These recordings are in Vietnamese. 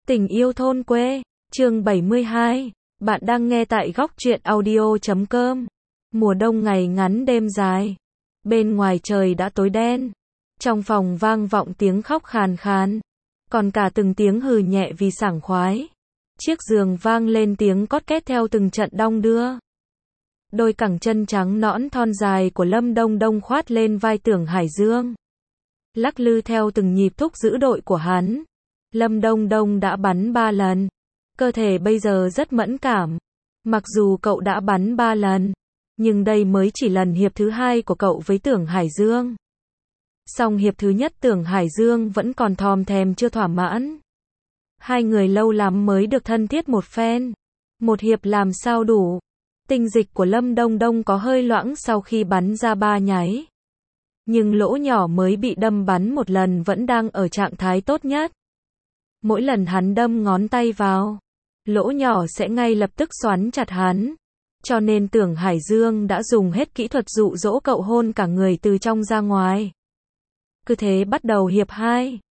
Tình yêu thôn quê, chương 72. Bạn đang nghe tại góc truyện audio.com. Mùa đông ngày ngắn đêm dài. Bên ngoài trời đã tối đen. Trong phòng vang vọng tiếng khóc khàn khàn. Còn cả từng tiếng hừ nhẹ vì sảng khoái. Chiếc giường vang lên tiếng cót két theo từng trận đong đưa. Đôi cẳng chân trắng nõn thon dài của Lâm Đông Đông khoát lên vai Tưởng Hải Dương. Lắc lư theo từng nhịp thúc giữ đội của hắn. Lâm Đông Đông đã bắn 3 lần. Cơ thể bây giờ rất mẫn cảm. Mặc dù cậu đã bắn 3 lần, nhưng đây mới chỉ lần hiệp thứ 2 của cậu với Tưởng Hải Dương. Song hiệp thứ nhất Tưởng Hải Dương vẫn còn thòm thèm chưa thỏa mãn. Hai người lâu lắm mới được thân thiết một phen. Một hiệp làm sao đủ. Tinh dịch của Lâm Đông Đông có hơi loãng sau khi bắn ra 3 nháy. Nhưng lỗ nhỏ mới bị đâm bắn một lần vẫn đang ở trạng thái tốt nhất. Mỗi lần hắn đâm ngón tay vào, lỗ nhỏ sẽ ngay lập tức xoắn chặt hắn. Cho nên Tưởng Hải Dương đã dùng hết kỹ thuật dụ dỗ cậu hôn cả người từ trong ra ngoài. Cứ thế bắt đầu hiệp 2.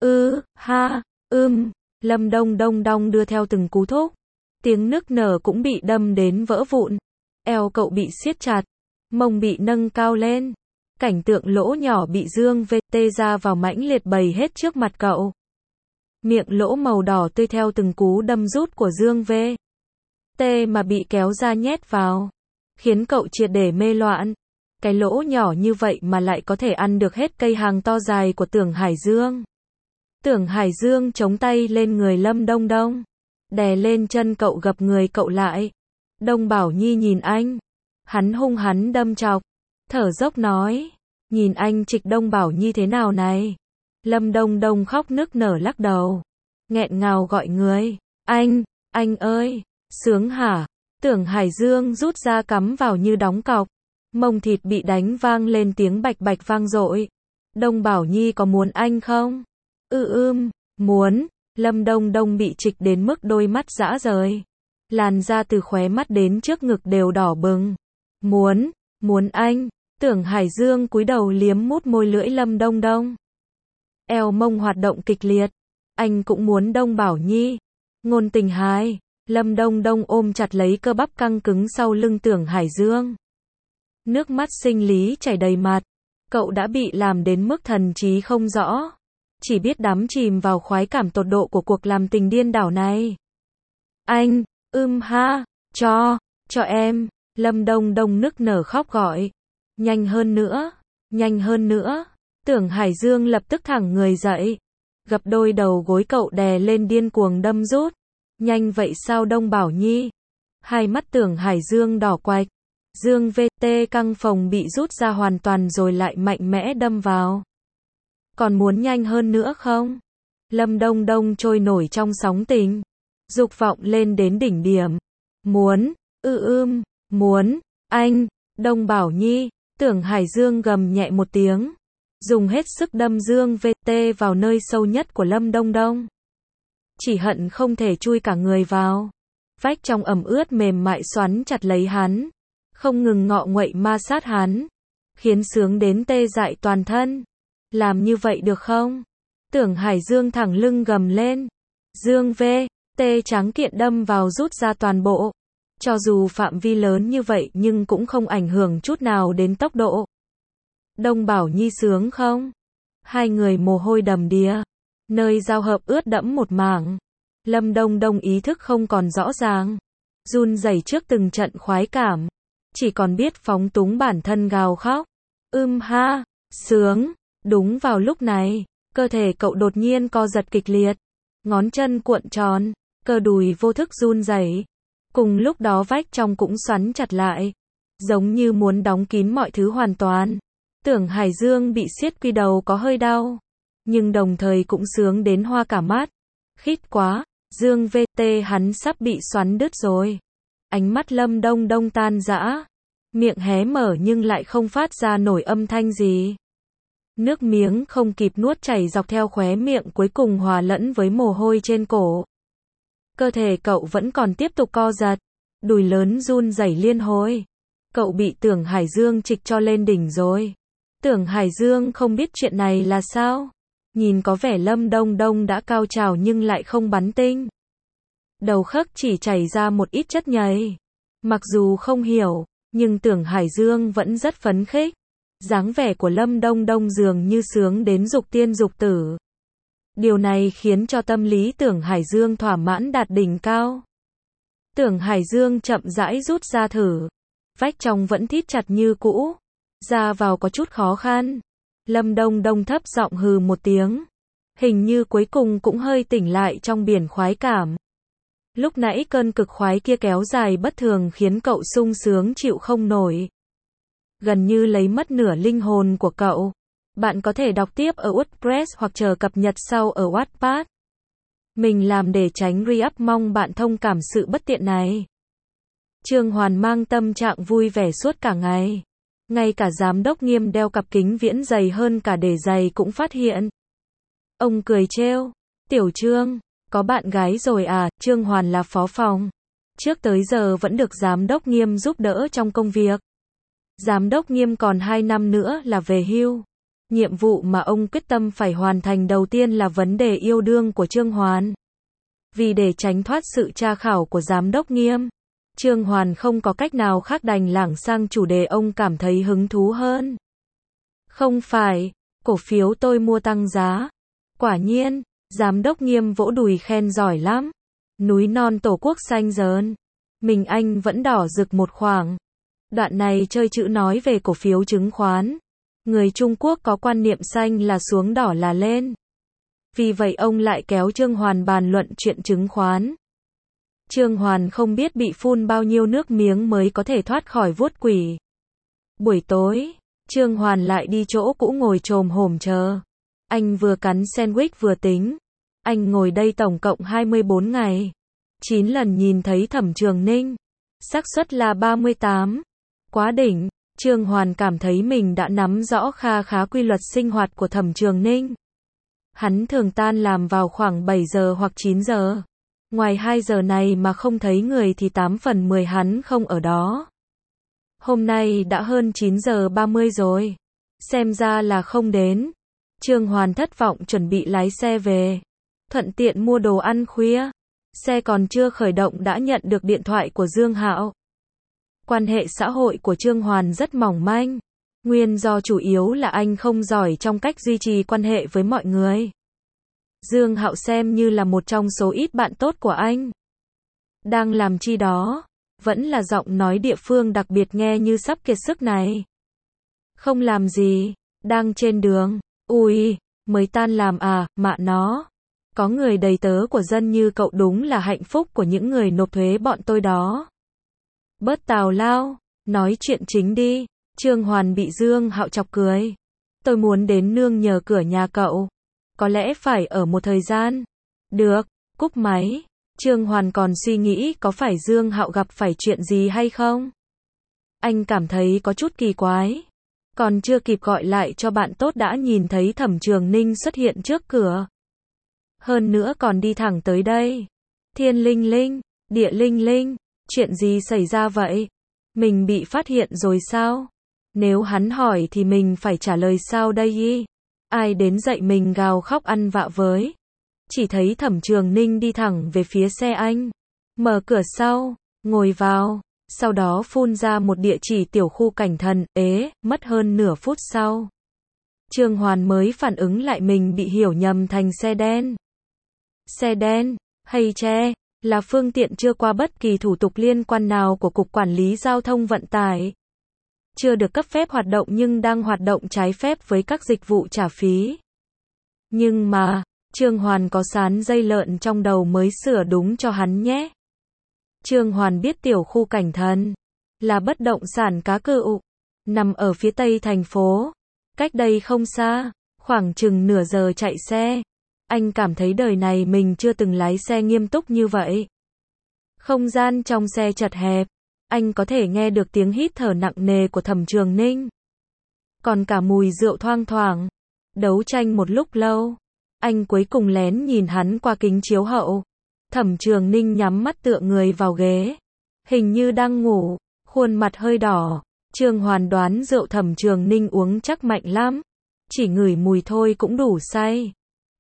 Lâm Đông Đông đong đưa theo từng cú thúc. Tiếng nức nở cũng bị đâm đến vỡ vụn. Eo cậu bị siết chặt, mông bị nâng cao lên. Cảnh tượng lỗ nhỏ bị Dương VT ra vào mãnh liệt bày hết trước mặt cậu. Miệng lỗ màu đỏ tươi theo từng cú đâm rút của Dương VT mà bị kéo ra nhét vào, khiến cậu triệt để mê loạn. Cái lỗ nhỏ như vậy mà lại có thể ăn được hết cây hàng to dài của Tưởng Hải Dương. Tưởng Hải Dương chống tay lên người Lâm Đông Đông, đè lên chân cậu gập người cậu lại. Đông Bảo Nhi nhìn anh, hắn hung hắn đâm chọc, thở dốc nói, nhìn anh trịch Đông Bảo Nhi thế nào này. Lâm Đông Đông khóc nức nở lắc đầu, nghẹn ngào gọi người, anh ơi, sướng hả? Tưởng Hải Dương rút ra cắm vào như đóng cọc, mông thịt bị đánh vang lên tiếng bạch bạch vang dội. Đông Bảo Nhi có muốn anh không? Muốn. Lâm Đông Đông bị trịch đến mức đôi mắt rã rời. Làn da từ khóe mắt đến trước ngực đều đỏ bừng. Muốn anh. Tưởng Hải Dương cúi đầu liếm mút môi lưỡi Lâm Đông Đông. Eo mông hoạt động kịch liệt. Anh cũng muốn Đông Bảo Nhi. Ngôn tình hài. Lâm Đông Đông ôm chặt lấy cơ bắp căng cứng sau lưng Tưởng Hải Dương. Nước mắt sinh lý chảy đầy mặt. Cậu đã bị làm đến mức thần trí không rõ. Chỉ biết đắm chìm vào khoái cảm tột độ của cuộc làm tình điên đảo này. Anh, cho em. Lâm Đông Đông nức nở khóc gọi. Nhanh hơn nữa. Tưởng Hải Dương lập tức thẳng người dậy. Gập đôi đầu gối cậu đè lên điên cuồng đâm rút. Nhanh vậy sao Đông Bảo Nhi? Hai mắt Tưởng Hải Dương đỏ quạch. Dương VT căng phồng bị rút ra hoàn toàn rồi lại mạnh mẽ đâm vào. Còn muốn nhanh hơn nữa không? Lâm Đông Đông trôi nổi trong sóng tình. Dục vọng lên đến đỉnh điểm. Muốn, anh, Đông Bảo Nhi. Tưởng Hải Dương gầm nhẹ một tiếng. Dùng hết sức đâm Dương VT vào nơi sâu nhất của Lâm Đông Đông. Chỉ hận không thể chui cả người vào. Vách trong ẩm ướt mềm mại xoắn chặt lấy hắn. Không ngừng ngọ nguậy ma sát hắn. Khiến sướng đến tê dại toàn thân. Làm như vậy được không? Tưởng Hải Dương thẳng lưng gầm lên. Dương VT tráng kiện đâm vào rút ra toàn bộ. Cho dù phạm vi lớn như vậy nhưng cũng không ảnh hưởng chút nào đến tốc độ. Đông Bảo Nhi sướng không? Hai người mồ hôi đầm đìa. Nơi giao hợp ướt đẫm một mảng. Lâm Đông Đông ý thức không còn rõ ràng. Run rẩy trước từng trận khoái cảm. Chỉ còn biết phóng túng bản thân gào khóc. Sướng. Đúng vào lúc này, cơ thể cậu đột nhiên co giật kịch liệt. Ngón chân cuộn tròn, cơ đùi vô thức run rẩy. Cùng lúc đó vách trong cũng xoắn chặt lại. Giống như muốn đóng kín mọi thứ hoàn toàn. Tưởng Hải Dương bị siết quy đầu có hơi đau. Nhưng đồng thời cũng sướng đến hoa cả mắt. Khít quá, Dương VT hắn sắp bị xoắn đứt rồi. Ánh mắt Lâm Đông Đông tan rã. Miệng hé mở nhưng lại không phát ra nổi âm thanh gì. Nước miếng không kịp nuốt chảy dọc theo khóe miệng cuối cùng hòa lẫn với mồ hôi trên cổ. Cơ thể cậu vẫn còn tiếp tục co giật. Đùi lớn run rẩy liên hồi. Cậu bị Tưởng Hải Dương trịch cho lên đỉnh rồi. Tưởng Hải Dương không biết chuyện này là sao. Nhìn có vẻ Lâm Đông Đông đã cao trào nhưng lại không bắn tinh. Đầu khấc chỉ chảy ra một ít chất nhầy. Mặc dù không hiểu, nhưng Tưởng Hải Dương vẫn rất phấn khích. Dáng vẻ của Lâm Đông Đông dường như sướng đến dục tiên dục tử. Điều này khiến cho tâm lý Tưởng Hải Dương thỏa mãn đạt đỉnh cao. Tưởng Hải Dương chậm rãi rút ra thử. Vách trong vẫn thít chặt như cũ. Ra vào có chút khó khăn. Lâm Đông Đông thấp giọng hừ một tiếng. Hình như cuối cùng cũng hơi tỉnh lại trong biển khoái cảm. Lúc nãy cơn cực khoái kia kéo dài bất thường khiến cậu sung sướng chịu không nổi. Gần như lấy mất nửa linh hồn của cậu. Bạn có thể đọc tiếp ở WordPress hoặc chờ cập nhật sau ở Wattpad. Mình làm để tránh re-up, mong bạn thông cảm sự bất tiện này. Trương Hoàn mang tâm trạng vui vẻ suốt cả ngày. Ngay cả giám đốc Nghiêm đeo cặp kính viễn dày hơn cả để giày cũng phát hiện. Ông cười trêu. Tiểu Trương, có bạn gái rồi à? Trương Hoàn là phó phòng. Trước tới giờ vẫn được giám đốc Nghiêm giúp đỡ trong công việc. Giám đốc Nghiêm còn 2 năm nữa là về hưu. Nhiệm vụ mà ông quyết tâm phải hoàn thành đầu tiên là vấn đề yêu đương của Trương Hoàn. Vì để tránh thoát sự tra khảo của giám đốc Nghiêm, Trương Hoàn không có cách nào khác đành lảng sang chủ đề ông cảm thấy hứng thú hơn. Không phải, cổ phiếu tôi mua tăng giá. Quả nhiên, giám đốc Nghiêm vỗ đùi khen giỏi lắm. Núi non Tổ quốc xanh dờn. Mình anh vẫn đỏ rực một khoảng. Đoạn này chơi chữ nói về cổ phiếu chứng khoán. Người Trung Quốc có quan niệm xanh là xuống, đỏ là lên. Vì vậy ông lại kéo Trương Hoàn bàn luận chuyện chứng khoán. Trương Hoàn không biết bị phun bao nhiêu nước miếng mới có thể thoát khỏi vuốt quỷ. Buổi tối, Trương Hoàn lại đi chỗ cũ ngồi chồm hổm chờ. Anh vừa cắn sandwich vừa tính. Anh ngồi đây tổng cộng 24 ngày. 9 lần nhìn thấy Thẩm Trường Ninh. Xác suất là 38. Quá đỉnh. Trương Hoàn cảm thấy mình đã nắm rõ kha khá quy luật sinh hoạt của Thẩm Trường Ninh. Hắn thường tan làm vào khoảng 7 giờ hoặc 9 giờ. Ngoài 2 giờ này mà không thấy người thì 8 phần 10 hắn không ở đó. Hôm nay đã hơn 9 giờ 30 rồi. Xem ra là không đến. Trương Hoàn thất vọng chuẩn bị lái xe về. Thuận tiện mua đồ ăn khuya. Xe còn chưa khởi động đã nhận được điện thoại của Dương Hạo. Quan hệ xã hội của Trương Hoàn rất mỏng manh. Nguyên do chủ yếu là anh không giỏi trong cách duy trì quan hệ với mọi người. Dương Hạo xem như là một trong số ít bạn tốt của anh. Đang làm chi đó? Vẫn là giọng nói địa phương đặc biệt nghe như sắp kiệt sức này. Không làm gì, đang trên đường. Ui, mới tan làm à, mạ nó. Có người đầy tớ của dân như cậu đúng là hạnh phúc của những người nộp thuế bọn tôi đó. Bớt tào lao, nói chuyện chính đi. Trương Hoàn bị Dương Hạo chọc cười. Tôi muốn đến nương nhờ cửa nhà cậu. Có lẽ phải ở một thời gian. Được, cúp máy. Trương Hoàn còn suy nghĩ có phải Dương Hạo gặp phải chuyện gì hay không. Anh cảm thấy có chút kỳ quái. Còn chưa kịp gọi lại cho bạn tốt đã nhìn thấy Thẩm Trường Ninh xuất hiện trước cửa. Hơn nữa còn đi thẳng tới đây. Thiên linh linh, địa linh linh, chuyện gì xảy ra vậy? Mình bị phát hiện rồi sao? Nếu hắn hỏi thì mình phải trả lời sao đây y? Ai đến dạy mình gào khóc ăn vạ với? Chỉ thấy Thẩm Trường Ninh đi thẳng về phía xe anh. Mở cửa sau, ngồi vào. Sau đó phun ra một địa chỉ tiểu khu Cảnh Thần. Mất hơn nửa phút sau. Trương Hoàn mới phản ứng lại mình bị hiểu nhầm thành xe đen. Xe đen, hay che, là phương tiện chưa qua bất kỳ thủ tục liên quan nào của Cục Quản lý Giao thông Vận tải. Chưa được cấp phép hoạt động nhưng đang hoạt động trái phép với các dịch vụ trả phí. Nhưng mà, Trương Hoàn có sán dây lợn trong đầu mới sửa đúng cho hắn nhé. Trương Hoàn biết tiểu khu Cảnh Thần là bất động sản cá cự, nằm ở phía tây thành phố. Cách đây không xa, khoảng chừng nửa giờ chạy xe. Anh cảm thấy đời này mình chưa từng lái xe nghiêm túc như vậy. Không gian trong xe chật hẹp. Anh có thể nghe được tiếng hít thở nặng nề của Thẩm Trường Ninh. Còn cả mùi rượu thoang thoảng. Đấu tranh một lúc lâu. Anh cuối cùng lén nhìn hắn qua kính chiếu hậu. Thẩm Trường Ninh nhắm mắt tựa người vào ghế. Hình như đang ngủ, khuôn mặt hơi đỏ. Trương Hoàn đoán rượu Thẩm Trường Ninh uống chắc mạnh lắm. Chỉ ngửi mùi thôi cũng đủ say.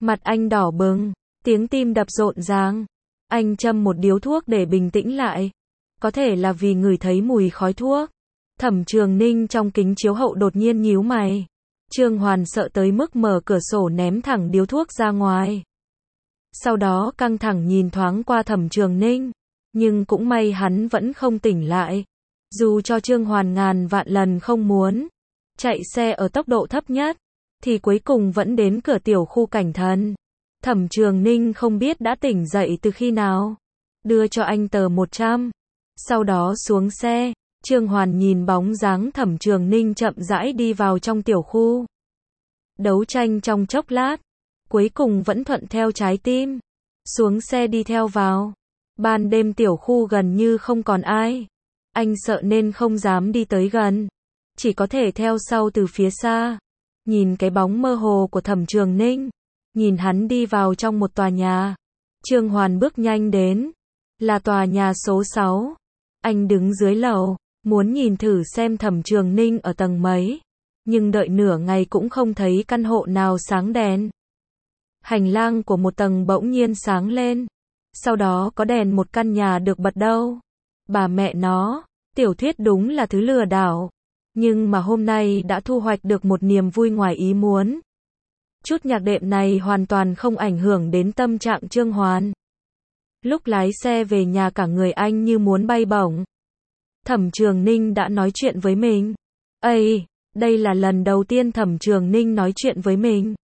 Mặt anh đỏ bừng, tiếng tim đập rộn ràng. Anh châm một điếu thuốc để bình tĩnh lại. Có thể là vì ngửi thấy mùi khói thuốc. Thẩm Trường Ninh trong kính chiếu hậu đột nhiên nhíu mày. Trương Hoàn sợ tới mức mở cửa sổ ném thẳng điếu thuốc ra ngoài. Sau đó căng thẳng nhìn thoáng qua Thẩm Trường Ninh. Nhưng cũng may hắn vẫn không tỉnh lại. Dù cho Trương Hoàn ngàn vạn lần không muốn chạy xe ở tốc độ thấp nhất, thì cuối cùng vẫn đến cửa tiểu khu cảnh thần. Thẩm Trường Ninh không biết đã tỉnh dậy từ khi nào. Đưa cho anh tờ 100. Sau đó xuống xe. Trương Hoàn nhìn bóng dáng Thẩm Trường Ninh chậm rãi đi vào trong tiểu khu. Đấu tranh trong chốc lát. Cuối cùng vẫn thuận theo trái tim. Xuống xe đi theo vào. Ban đêm tiểu khu gần như không còn ai. Anh sợ nên không dám đi tới gần. Chỉ có thể theo sau từ phía xa. Nhìn cái bóng mơ hồ của Thẩm Trường Ninh. Nhìn hắn đi vào trong một tòa nhà. Trương Hoàn bước nhanh đến. Là tòa nhà số 6. Anh đứng dưới lầu. Muốn nhìn thử xem Thẩm Trường Ninh ở tầng mấy. Nhưng đợi nửa ngày cũng không thấy căn hộ nào sáng đèn. Hành lang của một tầng bỗng nhiên sáng lên. Sau đó có đèn một căn nhà được bật đâu. Bà mẹ nó, tiểu thuyết đúng là thứ lừa đảo. Nhưng mà hôm nay đã thu hoạch được một niềm vui ngoài ý muốn. Chút nhạc đệm này hoàn toàn không ảnh hưởng đến tâm trạng Trương Hoàn. Lúc lái xe về nhà cả người anh như muốn bay bổng. Thẩm Trường Ninh đã nói chuyện với mình. Ây, đây là lần đầu tiên Thẩm Trường Ninh nói chuyện với mình.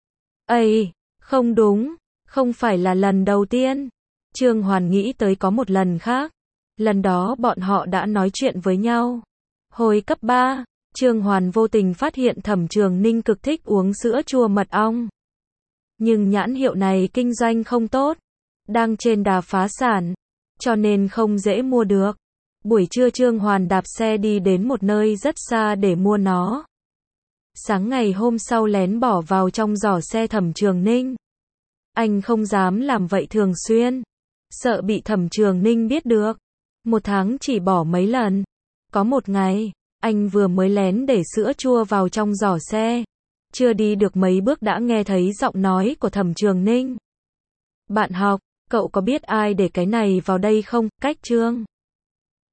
Ây, không đúng, không phải là lần đầu tiên. Trương Hoàn nghĩ tới có một lần khác. Lần đó bọn họ đã nói chuyện với nhau. Hồi cấp 3, Trương Hoàn vô tình phát hiện Thẩm Trường Ninh cực thích uống sữa chua mật ong. Nhưng nhãn hiệu này kinh doanh không tốt. Đang trên đà phá sản. Cho nên không dễ mua được. Buổi trưa Trương Hoàn đạp xe đi đến một nơi rất xa để mua nó. Sáng ngày hôm sau lén bỏ vào trong giỏ xe Thẩm Trường Ninh. Anh không dám làm vậy thường xuyên. Sợ bị Thẩm Trường Ninh biết được. Một tháng chỉ bỏ mấy lần. Có một ngày, anh vừa mới lén để sữa chua vào trong giỏ xe. Chưa đi được mấy bước đã nghe thấy giọng nói của Thẩm Trường Ninh. Bạn học, cậu có biết ai để cái này vào đây không? Cách Trương